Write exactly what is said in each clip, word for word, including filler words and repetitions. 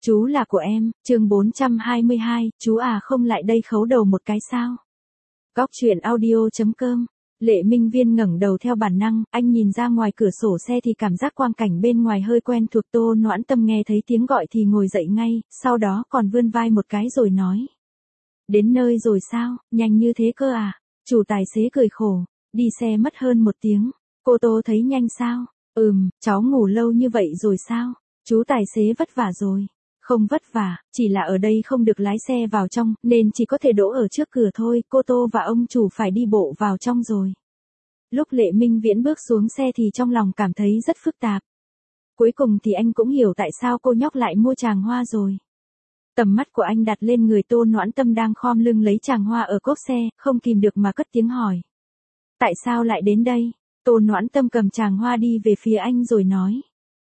Chú là của em, chương bốn trăm hai mươi hai, chú à không lại đây khấu đầu một cái sao? Góc truyện audio.com. Lệ Minh Viễn ngẩng đầu theo bản năng, anh nhìn ra ngoài cửa sổ xe thì cảm giác quang cảnh bên ngoài hơi quen thuộc. Tô Noãn Tâm nghe thấy tiếng gọi thì ngồi dậy ngay, sau đó còn vươn vai một cái rồi nói. Đến nơi rồi sao, nhanh như thế cơ à? Chủ tài xế cười khổ, đi xe mất hơn một tiếng. Cô Tô thấy nhanh sao? Ừm, cháu ngủ lâu như vậy rồi sao? Chú tài xế vất vả rồi. Không vất vả, chỉ là ở đây không được lái xe vào trong, nên chỉ có thể đỗ ở trước cửa thôi, cô Tô và ông chủ phải đi bộ vào trong rồi. Lúc Lệ Minh Viễn bước xuống xe thì trong lòng cảm thấy rất phức tạp. Cuối cùng thì anh cũng hiểu tại sao cô nhóc lại mua tràng hoa rồi. Tầm mắt của anh đặt lên người Tô Noãn Tâm đang khom lưng lấy tràng hoa ở cốp xe, không kìm được mà cất tiếng hỏi. Tại sao lại đến đây? Tô Noãn Tâm cầm tràng hoa đi về phía anh rồi nói.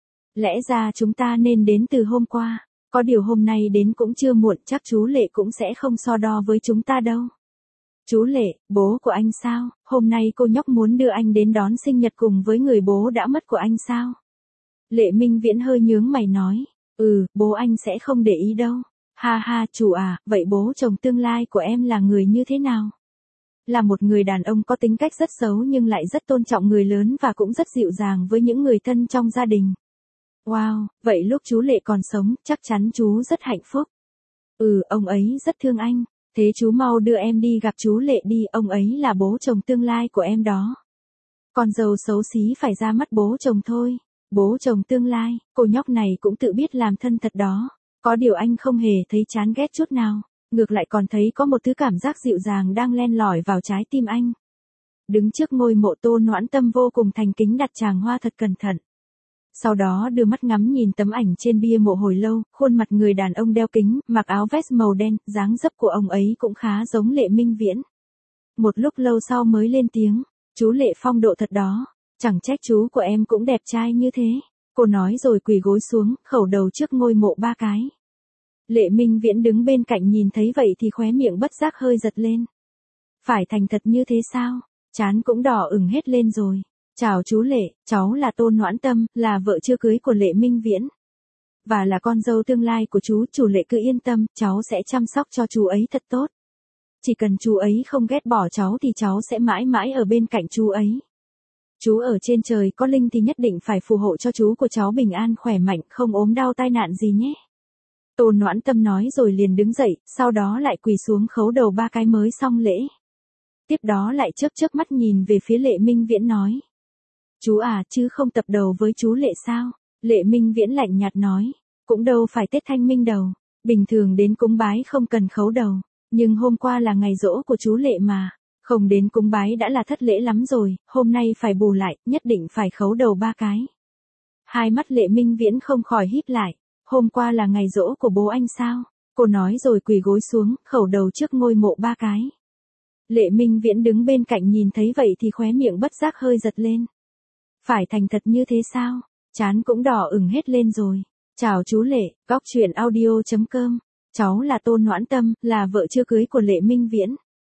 Lẽ ra chúng ta nên đến từ hôm qua. Có điều hôm nay đến cũng chưa muộn, chắc chú Lệ cũng sẽ không so đo với chúng ta đâu. Chú Lệ, bố của anh sao? Hôm nay cô nhóc muốn đưa anh đến đón sinh nhật cùng với người bố đã mất của anh sao? Lệ Minh Viễn hơi nhướng mày nói. Ừ, bố anh sẽ không để ý đâu. Ha ha, chủ à, vậy bố chồng tương lai của em là người như thế nào? Là một người đàn ông có tính cách rất xấu nhưng lại rất tôn trọng người lớn và cũng rất dịu dàng với những người thân trong gia đình. Wow, vậy lúc chú Lệ còn sống, chắc chắn chú rất hạnh phúc. Ừ, ông ấy rất thương anh. Thế chú mau đưa em đi gặp chú Lệ đi, ông ấy là bố chồng tương lai của em đó. Con dâu xấu xí phải ra mắt bố chồng thôi. Bố chồng tương lai, cô nhóc này cũng tự biết làm thân thật đó. Có điều anh không hề thấy chán ghét chút nào. Ngược lại còn thấy có một thứ cảm giác dịu dàng đang len lỏi vào trái tim anh. Đứng trước ngôi mộ, Tô Noãn Tâm vô cùng thành kính đặt tràng hoa thật cẩn thận. Sau đó đưa mắt ngắm nhìn tấm ảnh trên bia mộ hồi lâu, khuôn mặt người đàn ông đeo kính, mặc áo vest màu đen, dáng dấp của ông ấy cũng khá giống Lệ Minh Viễn. Một lúc lâu sau mới lên tiếng, chú Lệ phong độ thật đó, chẳng trách chú của em cũng đẹp trai như thế. Cô nói rồi quỳ gối xuống, khẩu đầu trước ngôi mộ ba cái. Lệ Minh Viễn đứng bên cạnh nhìn thấy vậy thì khóe miệng bất giác hơi giật lên. Phải thành thật như thế sao? Trán cũng đỏ ửng hết lên rồi. Chào chú Lệ, cháu là Tô Noãn Tâm, là vợ chưa cưới của Lệ Minh Viễn. Và là con dâu tương lai của chú, chú Lệ cứ yên tâm, cháu sẽ chăm sóc cho chú ấy thật tốt. Chỉ cần chú ấy không ghét bỏ cháu thì cháu sẽ mãi mãi ở bên cạnh chú ấy. Chú ở trên trời có linh thì nhất định phải phù hộ cho chú của cháu bình an khỏe mạnh, không ốm đau tai nạn gì nhé. Tô Noãn Tâm nói rồi liền đứng dậy, sau đó lại quỳ xuống khấu đầu ba cái mới xong lễ. Tiếp đó lại chớp chớp mắt nhìn về phía Lệ Minh Viễn nói. Chú à, chứ không tập đầu với chú Lệ sao? Lệ Minh Viễn lạnh nhạt nói. Cũng đâu phải Tết Thanh Minh đầu. Bình thường đến cúng bái không cần khấu đầu. Nhưng hôm qua là ngày giỗ của chú Lệ mà. Không đến cúng bái đã là thất lễ lắm rồi. Hôm nay phải bù lại, nhất định phải khấu đầu ba cái. Hai mắt Lệ Minh Viễn không khỏi híp lại. Hôm qua là ngày giỗ của bố anh sao? Cô nói rồi quỳ gối xuống, khẩu đầu trước ngôi mộ ba cái. Lệ Minh Viễn đứng bên cạnh nhìn thấy vậy thì khóe miệng bất giác hơi giật lên. Phải thành thật như thế sao? Trán cũng đỏ ửng hết lên rồi. Chào chú Lệ, góc truyện audio.com. Cháu là Tô Noãn Tâm, là vợ chưa cưới của Lệ Minh Viễn.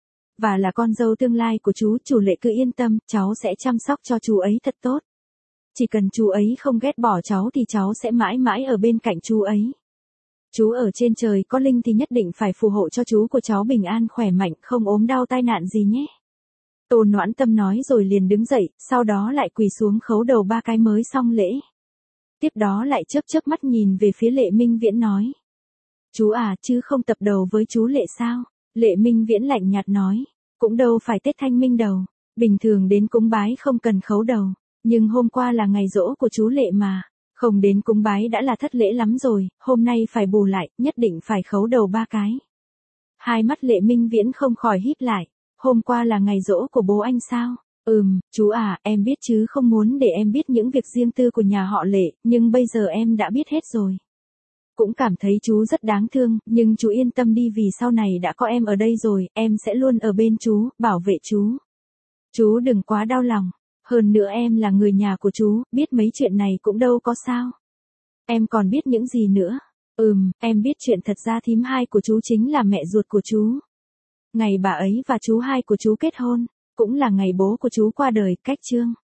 Và là con dâu tương lai của chú, chú Lệ cứ yên tâm, cháu sẽ chăm sóc cho chú ấy thật tốt. Chỉ cần chú ấy không ghét bỏ cháu thì cháu sẽ mãi mãi ở bên cạnh chú ấy. Chú ở trên trời có linh thì nhất định phải phù hộ cho chú của cháu bình an khỏe mạnh, không ốm đau tai nạn gì nhé. Tô Noãn Tâm nói rồi liền đứng dậy, sau đó lại quỳ xuống khấu đầu ba cái mới xong lễ. Tiếp đó lại chớp chớp mắt nhìn về phía Lệ Minh Viễn nói. Chú à, chứ không tập đầu với chú Lệ sao? Lệ Minh Viễn lạnh nhạt nói. Cũng đâu phải Tết Thanh Minh đầu. Bình thường đến cúng bái không cần khấu đầu. Nhưng hôm qua là ngày giỗ của chú Lệ mà. Không đến cúng bái đã là thất lễ lắm rồi. Hôm nay phải bù lại, nhất định phải khấu đầu ba cái. Hai mắt Lệ Minh Viễn không khỏi híp lại. Hôm qua là ngày giỗ của bố anh sao? Ừm, chú à, em biết chứ không muốn để em biết những việc riêng tư của nhà họ Lệ, nhưng bây giờ em đã biết hết rồi. Cũng cảm thấy chú rất đáng thương, nhưng chú yên tâm đi vì sau này đã có em ở đây rồi, em sẽ luôn ở bên chú, bảo vệ chú. Chú đừng quá đau lòng, hơn nữa em là người nhà của chú, biết mấy chuyện này cũng đâu có sao. Em còn biết những gì nữa? Ừm, em biết chuyện thật ra thím hai của chú chính là mẹ ruột của chú. Ngày bà ấy và chú hai của chú kết hôn, cũng là ngày bố của chú qua đời, cách chương.